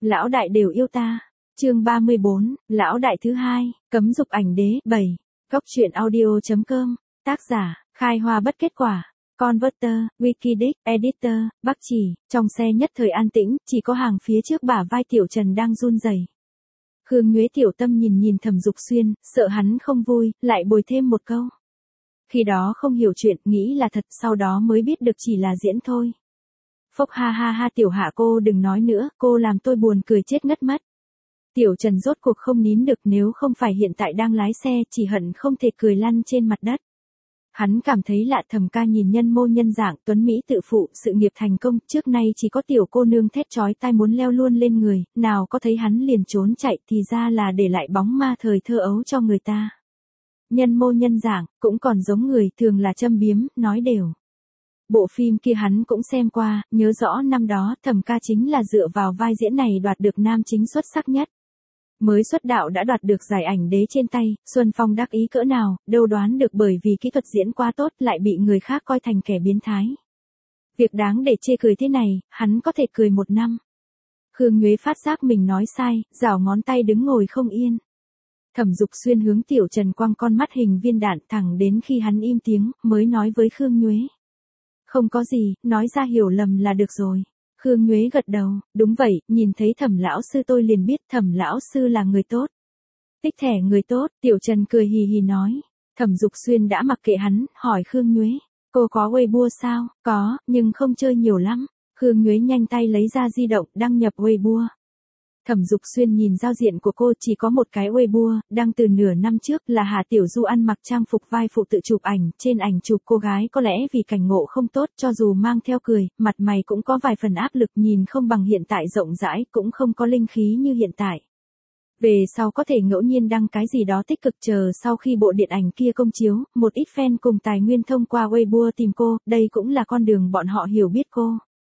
Lão đại đều yêu ta. Chương 34, lão đại thứ hai, cấm dục ảnh đế 7. Góc truyện audio.com. Tác giả, Khai Hoa Bất Kết Quả. Converter, Wikidic, Editor, Bắc Chỉ. Trong xe nhất thời an tĩnh, chỉ có hàng phía trước bả vai Tiểu Trần đang run rẩy. Khương Nhuế tiểu tâm nhìn Thẩm Dục Xuyên, sợ hắn không vui, lại bồi thêm một câu. Khi đó không hiểu chuyện, nghĩ là thật, sau đó mới biết được chỉ là diễn thôi. Phốc ha ha ha, Tiểu Hạ cô đừng nói nữa, cô làm tôi buồn cười chết ngất mất. Tiểu Trần rốt cuộc không nín được, nếu không phải hiện tại đang lái xe, chỉ hận không thể cười lăn trên mặt đất. Hắn cảm thấy lạ, Thẩm ca nhìn nhân mô nhân dạng, tuấn mỹ tự phụ, sự nghiệp thành công, trước nay chỉ có tiểu cô nương thét chói tai muốn leo luôn lên người, nào có thấy hắn liền trốn chạy, thì ra là để lại bóng ma thời thơ ấu cho người ta. Nhân mô nhân dạng, cũng còn giống người, thường là châm biếm, nói đều. Bộ phim kia hắn cũng xem qua, nhớ rõ năm đó Thẩm ca chính là dựa vào vai diễn này đoạt được nam chính xuất sắc nhất. Mới xuất đạo đã đoạt được giải ảnh đế trên tay, Xuân Phong đắc ý cỡ nào, đâu đoán được, bởi vì kỹ thuật diễn quá tốt lại bị người khác coi thành kẻ biến thái. Việc đáng để chê cười thế này, hắn có thể cười một năm. Khương Nhuế phát giác mình nói sai, giảo ngón tay đứng ngồi không yên. Thẩm Dục Xuyên hướng Tiểu Trần quăng con mắt hình viên đạn, thẳng đến khi hắn im tiếng, mới nói với Khương Nhuế. Không có gì, nói ra hiểu lầm là được rồi. Khương Nhuế gật đầu, đúng vậy, nhìn thấy Thẩm lão sư tôi liền biết Thẩm lão sư là người tốt. Tích thẻ người tốt, Tiểu Trần cười hì hì nói. Thẩm Dục Xuyên đã mặc kệ hắn, hỏi Khương Nhuế, cô có Weibo sao? Có, nhưng không chơi nhiều lắm. Khương Nhuế nhanh tay lấy ra di động, đăng nhập Weibo. Thẩm Dục Xuyên nhìn giao diện của cô, chỉ có một cái Weibo, đăng từ nửa năm trước, là Hà Tiểu Du ăn mặc trang phục vai phụ tự chụp ảnh, trên ảnh chụp cô gái có lẽ vì cảnh ngộ không tốt, cho dù mang theo cười, mặt mày cũng có vài phần áp lực, nhìn không bằng hiện tại rộng rãi, cũng không có linh khí như hiện tại. Về sau có thể ngẫu nhiên đăng cái gì đó tích cực, chờ sau khi bộ điện ảnh kia công chiếu, một ít fan cùng tài nguyên thông qua Weibo tìm cô, đây cũng là con đường bọn họ hiểu biết cô.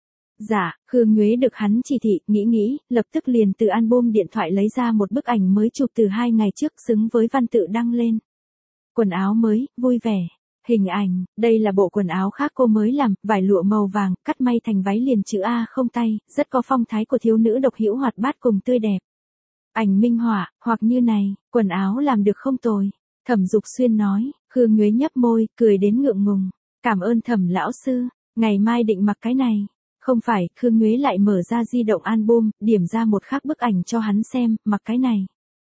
Dạ, Khương Nhuế được hắn chỉ thị, nghĩ, lập tức liền từ album điện thoại lấy ra một bức ảnh mới chụp từ 2 ngày trước, xứng với văn tự đăng lên. Quần áo mới, vui vẻ. Hình ảnh, đây là bộ quần áo khác cô mới làm, vải lụa màu vàng, cắt may thành váy liền chữ A không tay, rất có phong thái của thiếu nữ độc hữu hoạt bát cùng tươi đẹp. Ảnh minh họa, hoặc như này, quần áo làm được không tồi. Thẩm Dục Xuyên nói, Khương Nhuế nhấp môi, cười đến ngượng ngùng. Cảm ơn Thẩm lão sư, ngày mai định mặc cái này. Không phải, Khương Nhuế lại mở ra di động album, điểm ra một khác bức ảnh cho hắn xem, mặc cái này.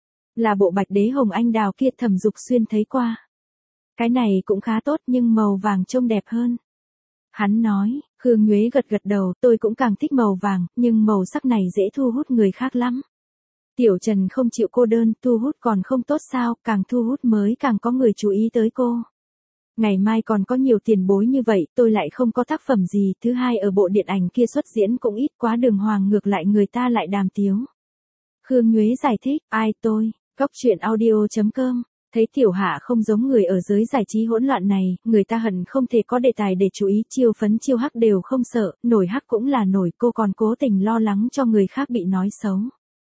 Là bộ bạch đế hồng anh đào kia, Thẩm Dục Xuyên thấy qua. Cái này cũng khá tốt nhưng màu vàng trông đẹp hơn. Hắn nói, Khương Nhuế gật đầu, tôi cũng càng thích màu vàng, nhưng màu sắc này dễ thu hút người khác lắm. Tiểu Trần không chịu cô đơn, thu hút còn không tốt sao, càng thu hút mới càng có người chú ý tới cô. Ngày mai còn có nhiều tiền bối như vậy, tôi lại không có tác phẩm gì, thứ hai ở bộ điện ảnh kia xuất diễn cũng ít quá, đường hoàng, ngược lại người ta lại đàm tiếu. Khương Nhuế giải thích, ai tôi, góc truyện audio.com, thấy Tiểu Hạ không giống người ở giới giải trí hỗn loạn này, người ta hận không thể có đề tài để chú ý, chiêu phấn chiêu hắc đều không sợ, nổi hắc cũng là nổi, cô còn cố tình lo lắng cho người khác bị nói xấu.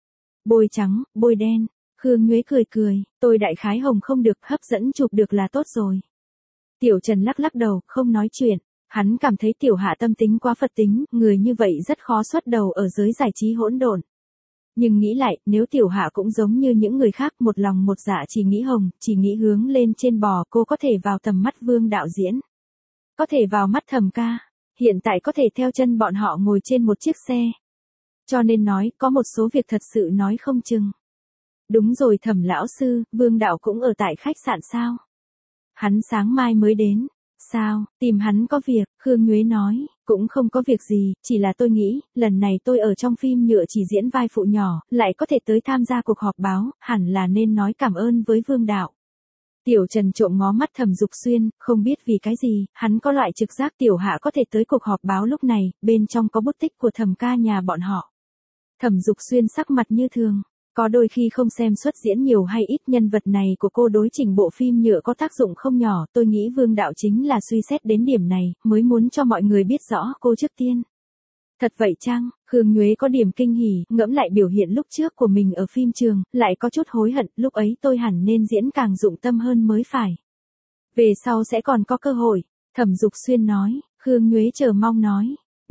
Bôi trắng, bôi đen, Khương Nhuế cười, tôi đại khái hồng không được, hấp dẫn chụp được là tốt rồi. Tiểu Trần lắc đầu, không nói chuyện. Hắn cảm thấy Tiểu Hạ tâm tính quá Phật tính, người như vậy rất khó xuất đầu ở giới giải trí hỗn độn. Nhưng nghĩ lại, nếu Tiểu Hạ cũng giống như những người khác, một lòng một dạ chỉ nghĩ hồng, chỉ nghĩ hướng lên trên bò, cô có thể vào tầm mắt Vương đạo diễn. Có thể vào mắt Thẩm ca. Hiện tại có thể theo chân bọn họ ngồi trên một chiếc xe. Cho nên nói, có một số việc thật sự nói không chừng. Đúng rồi Thẩm lão sư, Vương đạo cũng ở tại khách sạn sao? Hắn sáng mai mới đến. Sao, tìm hắn có việc, Khương Nhuế nói, cũng không có việc gì, chỉ là tôi nghĩ, lần này tôi ở trong phim nhựa chỉ diễn vai phụ nhỏ, lại có thể tới tham gia cuộc họp báo, hẳn là nên nói cảm ơn với Vương đạo. Tiểu Trần trộm ngó mắt Thẩm Dục Xuyên, không biết vì cái gì, hắn có loại trực giác Tiểu Hạ có thể tới cuộc họp báo lúc này, bên trong có bút tích của Thẩm ca nhà bọn họ. Thẩm Dục Xuyên sắc mặt như thường. Có đôi khi không xem xuất diễn nhiều hay ít, nhân vật này của cô đối chỉnh bộ phim nhựa có tác dụng không nhỏ, tôi nghĩ Vương đạo chính là suy xét đến điểm này, mới muốn cho mọi người biết rõ cô trước tiên. Thật vậy chăng? Khương Nhuế có điểm kinh hỉ, ngẫm lại biểu hiện lúc trước của mình ở phim trường, lại có chút hối hận, lúc ấy tôi hẳn nên diễn càng dụng tâm hơn mới phải. Về sau sẽ còn có cơ hội, Thẩm Dục Xuyên nói, Khương Nhuế chờ mong nói.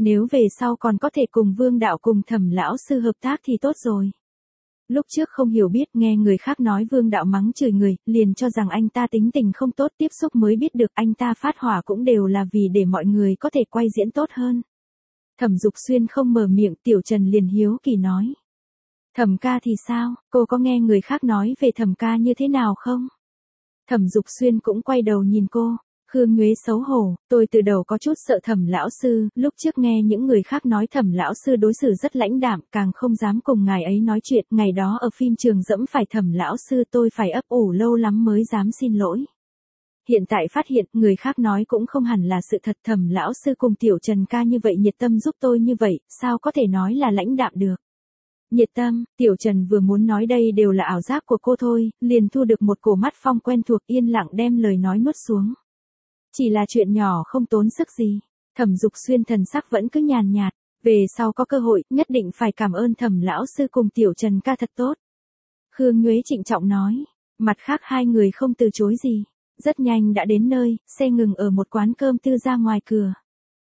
Nếu về sau còn có thể cùng Vương đạo cùng Thẩm lão sư hợp tác thì tốt rồi. Lúc trước không hiểu biết nghe người khác nói Vương đạo mắng chửi người, liền cho rằng anh ta tính tình không tốt, tiếp xúc mới biết được anh ta phát hỏa cũng đều là vì để mọi người có thể quay diễn tốt hơn. Thẩm Dục Xuyên không mở miệng, Tiểu Trần liền hiếu kỳ nói. Thẩm ca thì sao, cô có nghe người khác nói về Thẩm ca như thế nào không? Thẩm Dục Xuyên cũng quay đầu nhìn cô. Khương Nhuế xấu hổ, tôi từ đầu có chút sợ Thẩm lão sư, lúc trước nghe những người khác nói Thẩm lão sư đối xử rất lãnh đạm, càng không dám cùng ngài ấy nói chuyện, ngày đó ở phim trường dẫm phải Thẩm lão sư tôi phải ấp ủ lâu lắm mới dám xin lỗi. Hiện tại phát hiện người khác nói cũng không hẳn là sự thật, Thẩm lão sư cùng Tiểu Trần ca như vậy nhiệt tâm giúp tôi như vậy, sao có thể nói là lãnh đạm được. Nhiệt tâm, Tiểu Trần vừa muốn nói đây đều là ảo giác của cô thôi, liền thu được một cổ mắt phong quen thuộc, yên lặng đem lời nói nuốt xuống. Chỉ là chuyện nhỏ không tốn sức gì. Thẩm Dục Xuyên thần sắc vẫn cứ nhàn nhạt, về sau có cơ hội, nhất định phải cảm ơn Thẩm lão sư cùng Tiểu Trần ca thật tốt. Khương Nhuế trịnh trọng nói, mặt khác hai người không từ chối gì. Rất nhanh đã đến nơi, xe ngừng ở một quán cơm tư ra ngoài cửa.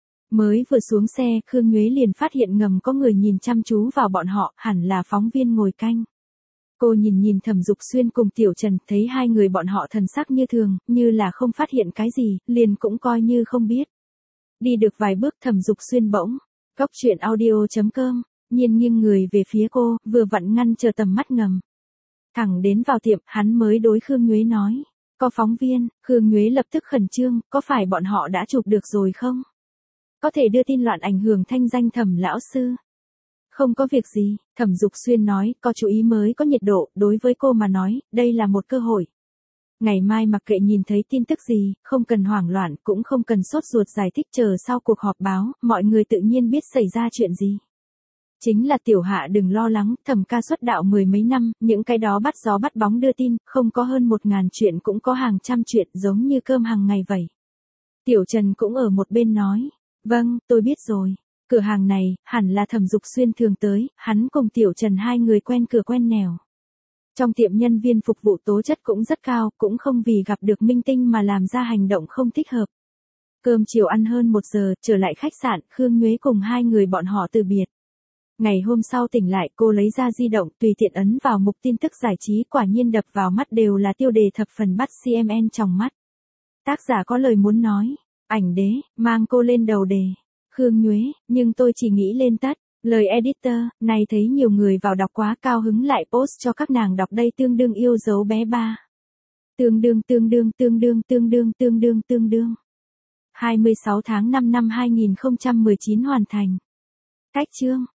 Mới vừa xuống xe, Khương Nhuế liền phát hiện ngầm có người nhìn chăm chú vào bọn họ, hẳn là phóng viên ngồi canh. Cô nhìn Thẩm Dục Xuyên cùng Tiểu Trần, thấy hai người bọn họ thần sắc như thường, như là không phát hiện cái gì, liền cũng coi như không biết. Đi được vài bước Thẩm Dục Xuyên bỗng, Cóc Truyện Audio.com, nhiên nghiêng người về phía cô, vừa vặn ngăn chờ tầm mắt ngầm. Thẳng đến vào tiệm, hắn mới đối Khương Nhuế nói, có phóng viên. Khương Nhuế lập tức khẩn trương, có phải bọn họ đã chụp được rồi không? Có thể đưa tin loạn ảnh hưởng thanh danh Thẩm lão sư. Không có việc gì, Thẩm Dục Xuyên nói, có chú ý mới có nhiệt độ, đối với cô mà nói, đây là một cơ hội. Ngày mai mặc kệ nhìn thấy tin tức gì, không cần hoảng loạn, cũng không cần sốt ruột giải thích, chờ sau cuộc họp báo, mọi người tự nhiên biết xảy ra chuyện gì. Chính là Tiểu Hạ đừng lo lắng, Thẩm ca xuất đạo mười mấy năm, những cái đó bắt gió bắt bóng đưa tin, không có hơn 1000 chuyện cũng có hàng trăm chuyện giống như cơm hàng ngày vậy. Tiểu Trần cũng ở một bên nói, vâng, tôi biết rồi. Cửa hàng này, hẳn là Thẩm Dục Xuyên thường tới, hắn cùng Tiểu Trần hai người quen cửa quen nẻo. Trong tiệm nhân viên phục vụ tố chất cũng rất cao, cũng không vì gặp được minh tinh mà làm ra hành động không thích hợp. Cơm chiều ăn hơn 1 giờ, trở lại khách sạn, Khương Nhuế cùng hai người bọn họ từ biệt. Ngày hôm sau tỉnh lại, cô lấy ra di động, tùy tiện ấn vào mục tin tức giải trí, quả nhiên đập vào mắt đều là tiêu đề thập phần bắt CMN trong mắt. Tác giả có lời muốn nói, ảnh đế, mang cô lên đầu đề. Khương Nhuế, nhưng tôi chỉ nghĩ lên tắt. Lời editor, này thấy nhiều người vào đọc quá cao hứng lại post cho các nàng đọc đây tương đương yêu dấu bé ba. Tương đương. 26 tháng 5 năm 2019 hoàn thành. Cách chương.